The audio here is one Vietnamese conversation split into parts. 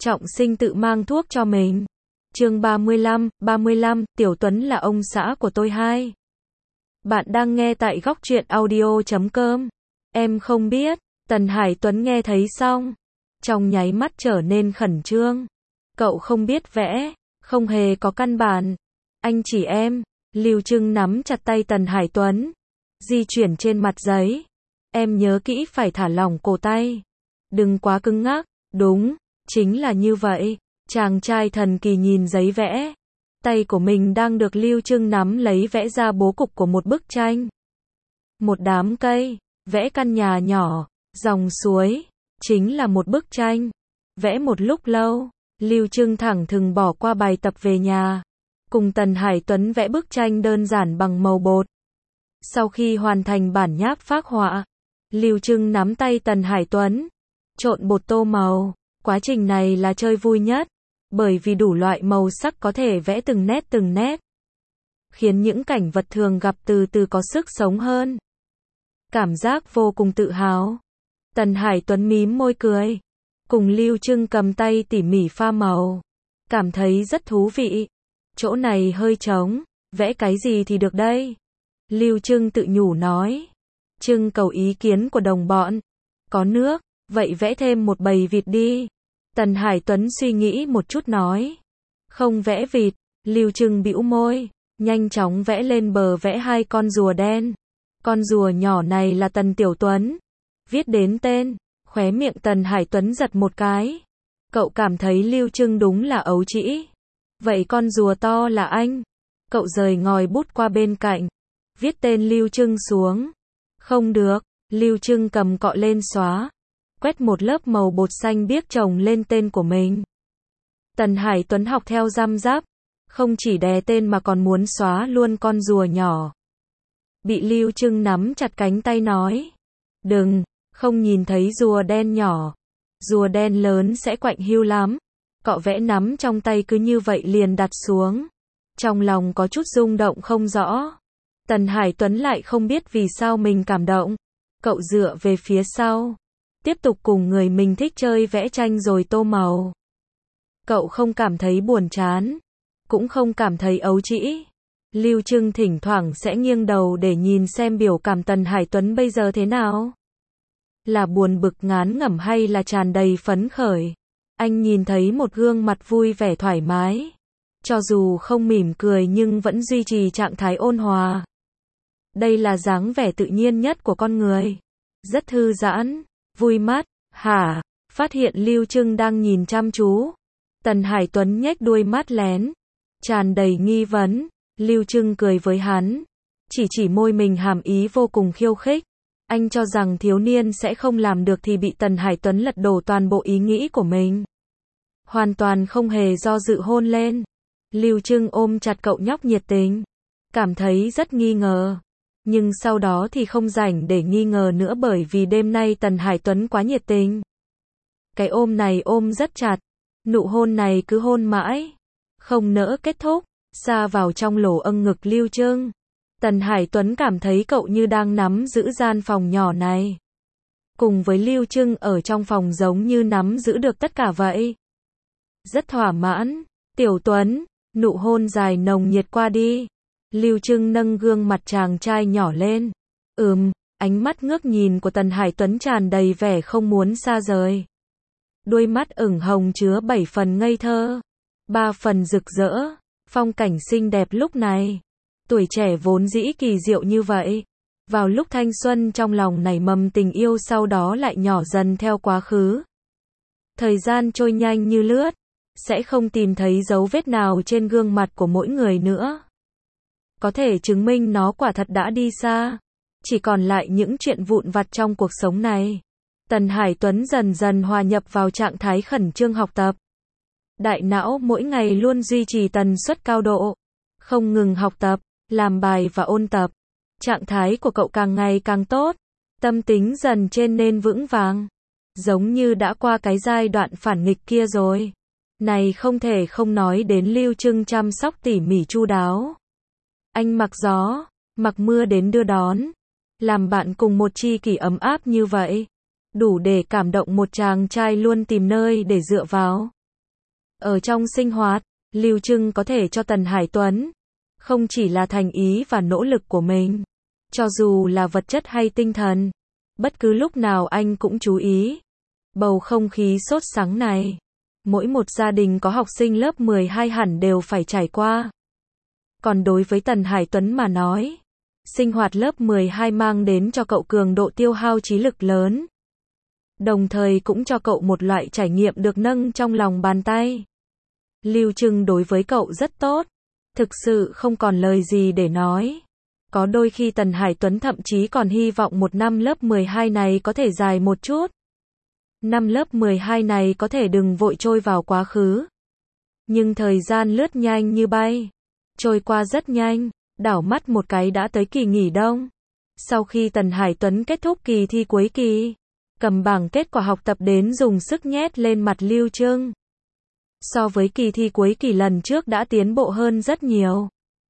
trọng sinh tự mang thuốc cho mình. Chương 35, Tiểu Tuấn là ông xã của tôi hai. Bạn đang nghe tại góc truyện audio.com. Em không biết. Tần Hải Tuấn nghe thấy xong, trong nháy mắt trở nên khẩn trương. Cậu không biết vẽ, không hề có căn bản. Anh chỉ em. Lưu Trưng nắm chặt tay Tần Hải Tuấn, di chuyển trên mặt giấy. Em nhớ kỹ phải thả lỏng cổ tay. Đừng quá cứng ngắc. Đúng, chính là như vậy. Chàng trai thần kỳ nhìn giấy vẽ. Tay của mình đang được Lưu Trưng nắm lấy vẽ ra bố cục của một bức tranh. Một đám cây, vẽ căn nhà nhỏ, dòng suối, chính là một bức tranh. Vẽ một lúc lâu, Lưu Trưng thẳng thừng bỏ qua bài tập về nhà, cùng Tần Hải Tuấn vẽ bức tranh đơn giản bằng màu bột. Sau khi hoàn thành bản nháp phác họa, Lưu Trưng nắm tay Tần Hải Tuấn, trộn bột tô màu. Quá trình này là chơi vui nhất, bởi vì đủ loại màu sắc có thể vẽ từng nét, khiến những cảnh vật thường gặp từ từ có sức sống hơn. Cảm giác vô cùng tự hào. Tần Hải Tuấn mím môi cười, cùng Lưu Trưng cầm tay tỉ mỉ pha màu, cảm thấy rất thú vị. Chỗ này hơi trống, vẽ cái gì thì được đây? Lưu Trưng tự nhủ nói. Trưng cầu ý kiến của đồng bọn. Có nước, vậy vẽ thêm một bầy vịt đi. Tần Hải Tuấn suy nghĩ một chút nói. Không vẽ vịt. Lưu Trưng bĩu môi, nhanh chóng vẽ lên bờ vẽ hai con rùa đen. Con rùa nhỏ này là Tần Tiểu Tuấn. Viết đến tên, khóe miệng Tần Hải Tuấn giật một cái. Cậu cảm thấy Lưu Trưng đúng là ấu trĩ. Vậy con rùa to là anh. Cậu rời ngòi bút qua bên cạnh, viết tên Lưu Trưng xuống. Không được. Lưu Trưng cầm cọ lên xóa, quét một lớp màu bột xanh biếc chồng lên tên của mình. Tần Hải Tuấn học theo răm rắp, không chỉ đè tên mà còn muốn xóa luôn con rùa nhỏ. Bị Lưu Trưng nắm chặt cánh tay nói. Đừng, không nhìn thấy rùa đen nhỏ. Rùa đen lớn sẽ quạnh hiu lắm. Cọ vẽ nắm trong tay cứ như vậy liền đặt xuống. Trong lòng có chút rung động không rõ. Tần Hải Tuấn lại không biết vì sao mình cảm động. Cậu dựa về phía sau, tiếp tục cùng người mình thích chơi vẽ tranh rồi tô màu. Cậu không cảm thấy buồn chán, cũng không cảm thấy ấu trĩ. Lưu Trưng thỉnh thoảng sẽ nghiêng đầu để nhìn xem biểu cảm Tần Hải Tuấn bây giờ thế nào. Là buồn bực ngán ngẩm hay là tràn đầy phấn khởi. Anh nhìn thấy một gương mặt vui vẻ thoải mái. Cho dù không mỉm cười nhưng vẫn duy trì trạng thái ôn hòa. Đây là dáng vẻ tự nhiên nhất của con người. Rất thư giãn, vui mắt. Hả? Phát hiện Lưu Trưng đang nhìn chăm chú. Tần Hải Tuấn nhếch đuôi mắt lén, tràn đầy nghi vấn. Lưu Trưng cười với hắn, chỉ môi mình hàm ý vô cùng khiêu khích. Anh cho rằng thiếu niên sẽ không làm được thì bị Tần Hải Tuấn lật đổ toàn bộ ý nghĩ của mình. Hoàn toàn không hề do dự hôn lên. Lưu Trưng ôm chặt cậu nhóc nhiệt tình, cảm thấy rất nghi ngờ. Nhưng sau đó thì không rảnh để nghi ngờ nữa bởi vì đêm nay Tần Hải Tuấn quá nhiệt tình. Cái ôm này ôm rất chặt, nụ hôn này cứ hôn mãi, không nỡ kết thúc, xa vào trong lỗ âng ngực Lưu Trưng. Tần Hải Tuấn cảm thấy cậu như đang nắm giữ gian phòng nhỏ này. Cùng với Lưu Trưng ở trong phòng giống như nắm giữ được tất cả vậy. Rất thỏa mãn. Tiểu Tuấn, nụ hôn dài nồng nhiệt qua đi. Lưu Trưng nâng gương mặt chàng trai nhỏ lên. Ánh mắt ngước nhìn của Tần Hải Tuấn tràn đầy vẻ không muốn xa rời. Đôi mắt ửng hồng chứa 7 phần ngây thơ, 3 phần rực rỡ. Phong cảnh xinh đẹp lúc này. Tuổi trẻ vốn dĩ kỳ diệu như vậy. Vào lúc thanh xuân trong lòng nảy mầm tình yêu sau đó lại nhỏ dần theo quá khứ. Thời gian trôi nhanh như lướt, sẽ không tìm thấy dấu vết nào trên gương mặt của mỗi người nữa. Có thể chứng minh nó quả thật đã đi xa. Chỉ còn lại những chuyện vụn vặt trong cuộc sống này. Tần Hải Tuấn dần dần hòa nhập vào trạng thái khẩn trương học tập. Đại não mỗi ngày luôn duy trì tần suất cao độ, không ngừng học tập, làm bài và ôn tập. Trạng thái của cậu càng ngày càng tốt, tâm tính dần trên nên vững vàng. Giống như đã qua cái giai đoạn phản nghịch kia rồi. Này không thể không nói đến Lưu Trưng chăm sóc tỉ mỉ chu đáo. Anh mặc gió, mặc mưa đến đưa đón. Làm bạn cùng một tri kỷ ấm áp như vậy, đủ để cảm động một chàng trai luôn tìm nơi để dựa vào. Ở trong sinh hoạt, Lưu Trưng có thể cho Tần Hải Tuấn, không chỉ là thành ý và nỗ lực của mình, cho dù là vật chất hay tinh thần, bất cứ lúc nào anh cũng chú ý. Bầu không khí sốt sắng này, mỗi một gia đình có học sinh lớp 12 hẳn đều phải trải qua. Còn đối với Tần Hải Tuấn mà nói, sinh hoạt lớp 12 mang đến cho cậu cường độ tiêu hao trí lực lớn, đồng thời cũng cho cậu một loại trải nghiệm được nâng trong lòng bàn tay. Lưu Trưng đối với cậu rất tốt, thực sự không còn lời gì để nói. Có đôi khi Tần Hải Tuấn thậm chí còn hy vọng một năm lớp 12 này có thể dài một chút. Năm lớp 12 này có thể đừng vội trôi vào quá khứ. Nhưng thời gian lướt nhanh như bay, trôi qua rất nhanh, đảo mắt một cái đã tới kỳ nghỉ đông. Sau khi Tần Hải Tuấn kết thúc kỳ thi cuối kỳ, cầm bảng kết quả học tập đến dùng sức nhét lên mặt Lưu Trưng. So với kỳ thi cuối kỳ lần trước đã tiến bộ hơn rất nhiều.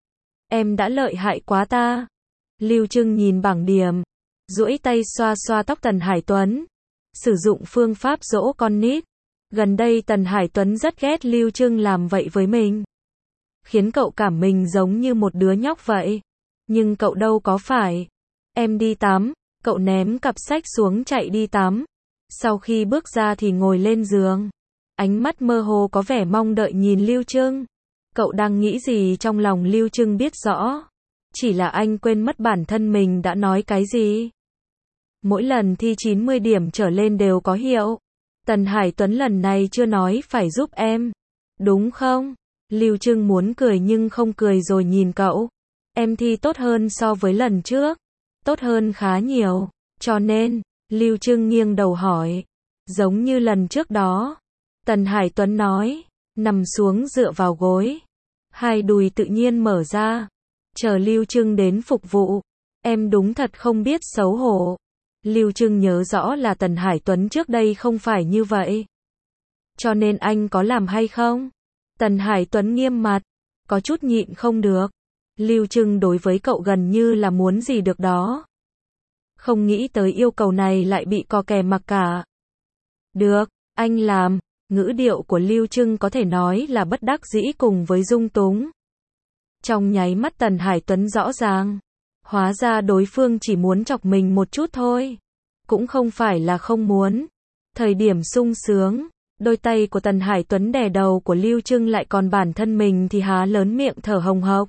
Em đã lợi hại quá ta. Lưu Trưng nhìn bảng điểm, duỗi tay xoa xoa tóc Tần Hải Tuấn, sử dụng phương pháp dỗ con nít. Gần đây Tần Hải Tuấn rất ghét Lưu Trưng làm vậy với mình, khiến cậu cảm mình giống như một đứa nhóc vậy. Nhưng cậu đâu có phải. Em đi tắm. Cậu ném cặp sách xuống chạy đi tắm. Sau khi bước ra thì ngồi lên giường, ánh mắt mơ hồ có vẻ mong đợi nhìn Lưu Trưng. Cậu đang nghĩ gì trong lòng Lưu Trưng biết rõ. Chỉ là anh quên mất bản thân mình đã nói cái gì. Mỗi lần thi 90 điểm trở lên đều có hiệu. Tần Hải Tuấn lần này chưa nói phải giúp em, đúng không? Lưu Trưng muốn cười nhưng không cười rồi nhìn cậu. Em thi tốt hơn so với lần trước. Tốt hơn khá nhiều. Cho nên, Lưu Trưng nghiêng đầu hỏi. Giống như lần trước đó. Tần Hải Tuấn nói. Nằm xuống dựa vào gối. Hai đùi tự nhiên mở ra. Chờ Lưu Trưng đến phục vụ. Em đúng thật không biết xấu hổ. Lưu Trưng nhớ rõ là Tần Hải Tuấn trước đây không phải như vậy. Cho nên anh có làm hay không? Tần Hải Tuấn nghiêm mặt. Có chút nhịn không được. Lưu Trưng đối với cậu gần như là muốn gì được đó. Không nghĩ tới yêu cầu này lại bị cò kè mặc cả. Được, anh làm. Ngữ điệu của Lưu Trưng có thể nói là bất đắc dĩ cùng với dung túng. Trong nháy mắt Tần Hải Tuấn rõ ràng. Hóa ra đối phương chỉ muốn chọc mình một chút thôi. Cũng không phải là không muốn. Thời điểm sung sướng, đôi tay của Tần Hải Tuấn đè đầu của Lưu Trưng lại còn bản thân mình thì há lớn miệng thở hồng hộc.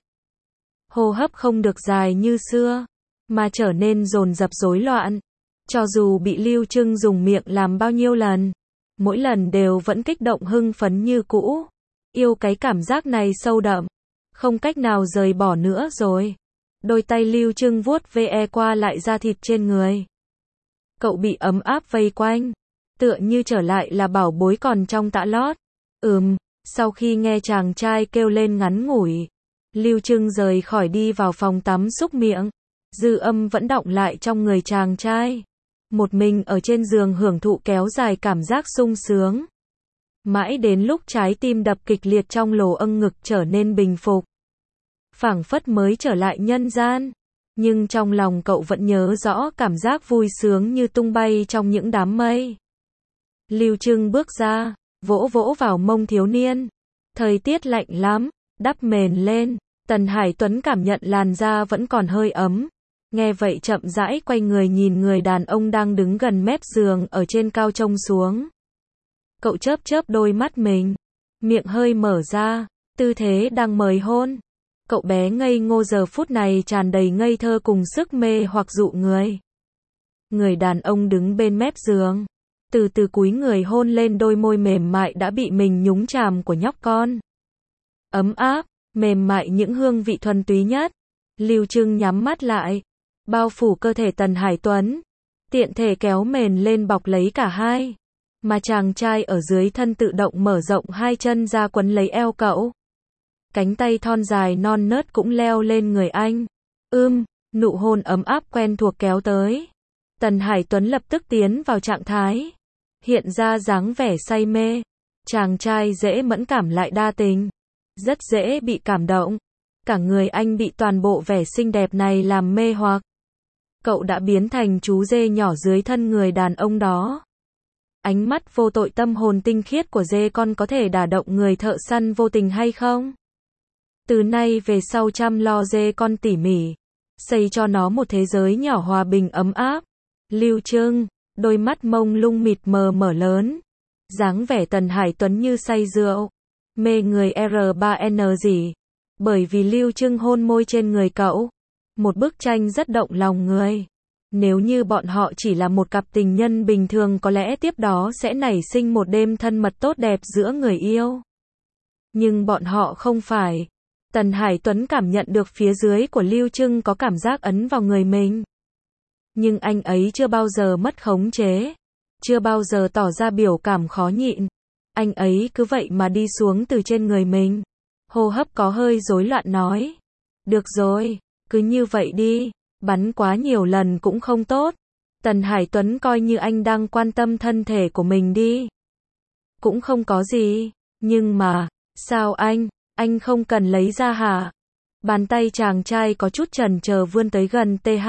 Hô hấp không được dài như xưa, mà trở nên dồn dập rối loạn. Cho dù bị Lưu Trưng dùng miệng làm bao nhiêu lần, mỗi lần đều vẫn kích động hưng phấn như cũ. Yêu cái cảm giác này sâu đậm, không cách nào rời bỏ nữa rồi. Đôi tay Lưu Trưng vuốt ve qua lại da thịt trên người. Cậu bị ấm áp vây quanh, tựa như trở lại là bảo bối còn trong tã lót. Sau khi nghe chàng trai kêu lên ngắn ngủi, Lưu Trưng rời khỏi đi vào phòng tắm xúc miệng. Dư âm vẫn đọng lại trong người chàng trai. Một mình ở trên giường hưởng thụ kéo dài cảm giác sung sướng. Mãi đến lúc trái tim đập kịch liệt trong lỗ âng ngực trở nên bình phục. Phảng phất mới trở lại nhân gian. Nhưng trong lòng cậu vẫn nhớ rõ cảm giác vui sướng như tung bay trong những đám mây. Lưu Trưng bước ra, vỗ vỗ vào mông thiếu niên. Thời tiết lạnh lắm, đắp mền lên. Tần Hải Tuấn cảm nhận làn da vẫn còn hơi ấm. Nghe vậy chậm rãi quay người nhìn người đàn ông đang đứng gần mép giường ở trên cao trông xuống. Cậu chớp chớp đôi mắt mình, miệng hơi mở ra, tư thế đang mời hôn. Cậu bé ngây ngô giờ phút này tràn đầy ngây thơ cùng sức mê hoặc dụ người. Người đàn ông đứng bên mép giường, từ từ cúi người hôn lên đôi môi mềm mại đã bị mình nhúng chàm của nhóc con. Ấm áp, mềm mại những hương vị thuần túy nhất. Lưu Trưng nhắm mắt lại, bao phủ cơ thể Tần Hải Tuấn, tiện thể kéo mền lên bọc lấy cả hai. Mà chàng trai ở dưới thân tự động mở rộng hai chân ra quấn lấy eo cậu. Cánh tay thon dài non nớt cũng leo lên người anh. Nụ hôn ấm áp quen thuộc kéo tới. Tần Hải Tuấn lập tức tiến vào trạng thái, hiện ra dáng vẻ say mê. Chàng trai dễ mẫn cảm lại đa tình, rất dễ bị cảm động. Cả người anh bị toàn bộ vẻ xinh đẹp này làm mê hoặc. Cậu đã biến thành chú dê nhỏ dưới thân người đàn ông đó. Ánh mắt vô tội tâm hồn tinh khiết của dê con có thể đả động người thợ săn vô tình hay không? Từ nay về sau chăm lo dê con tỉ mỉ, xây cho nó một thế giới nhỏ hòa bình ấm áp. Lưu Trưng, đôi mắt mông lung mịt mờ mở lớn, dáng vẻ Tần Hải Tuấn như say rượu, mê người R3N gì. Bởi vì Lưu Trưng hôn môi trên người cậu, một bức tranh rất động lòng người. Nếu như bọn họ chỉ là một cặp tình nhân bình thường có lẽ tiếp đó sẽ nảy sinh một đêm thân mật tốt đẹp giữa người yêu. Nhưng bọn họ không phải. Tần Hải Tuấn cảm nhận được phía dưới của Lưu Trưng có cảm giác ấn vào người mình. Nhưng anh ấy chưa bao giờ mất khống chế, chưa bao giờ tỏ ra biểu cảm khó nhịn. Anh ấy cứ vậy mà đi xuống từ trên người mình. Hô hấp có hơi rối loạn nói. Được rồi, cứ như vậy đi, bắn quá nhiều lần cũng không tốt. Tần Hải Tuấn coi như anh đang quan tâm thân thể của mình đi. Cũng không có gì, nhưng mà, sao anh không cần lấy ra hả? Bàn tay chàng trai có chút chần chờ vươn tới gần TH.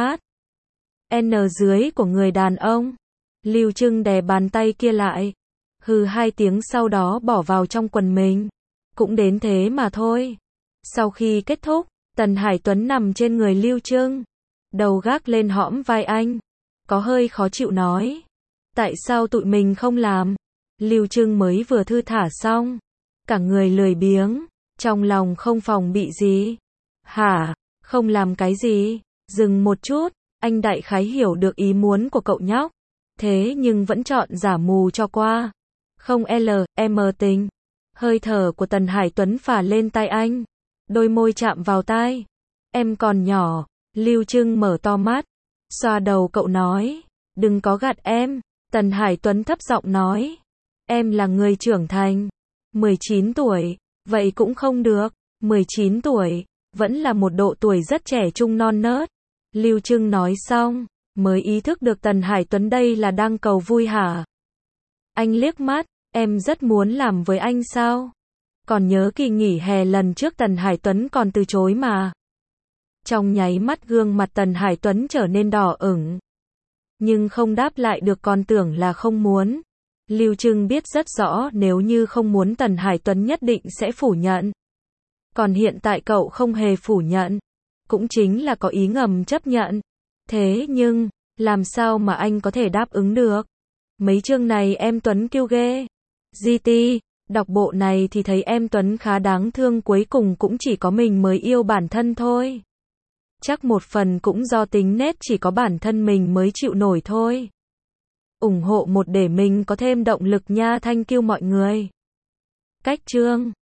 N dưới của người đàn ông. Lưu Trưng đè bàn tay kia lại. Hừ hai tiếng sau đó bỏ vào trong quần mình. Cũng đến thế mà thôi. Sau khi kết thúc, Tần Hải Tuấn nằm trên người Lưu Trưng, đầu gác lên hõm vai anh, có hơi khó chịu nói. Tại sao tụi mình không làm? Lưu Trưng mới vừa thư thả xong, cả người lười biếng, trong lòng không phòng bị gì. Hả? Không làm cái gì? Dừng một chút, anh đại khái hiểu được ý muốn của cậu nhóc. Thế nhưng vẫn chọn giả mù cho qua. Không em tình. Hơi thở của Tần Hải Tuấn phả lên tai anh. Đôi môi chạm vào tai. Em còn nhỏ. Lưu Trưng mở to mắt. Xoa đầu cậu nói. Đừng có gạt em. Tần Hải Tuấn thấp giọng nói. Em là người trưởng thành. 19 tuổi. Vậy cũng không được. 19 tuổi. Vẫn là một độ tuổi rất trẻ trung non nớt. Lưu Trưng nói xong, mới ý thức được Tần Hải Tuấn đây là đang cầu vui hả? Anh liếc mắt, em rất muốn làm với anh sao? Còn nhớ kỳ nghỉ hè lần trước Tần Hải Tuấn còn từ chối mà. Trong nháy mắt gương mặt Tần Hải Tuấn trở nên đỏ ửng. Nhưng không đáp lại được còn tưởng là không muốn. Lưu Trưng biết rất rõ nếu như không muốn Tần Hải Tuấn nhất định sẽ phủ nhận. Còn hiện tại cậu không hề phủ nhận. Cũng chính là có ý ngầm chấp nhận. Thế nhưng, làm sao mà anh có thể đáp ứng được? Mấy chương này em Tuấn kiêu ghê. GT, đọc bộ này thì thấy em Tuấn khá đáng thương, cuối cùng cũng chỉ có mình mới yêu bản thân thôi. Chắc một phần cũng do tính nết chỉ có bản thân mình mới chịu nổi thôi. Ủng hộ một để mình có thêm động lực nha, thank you mọi người. Cách chương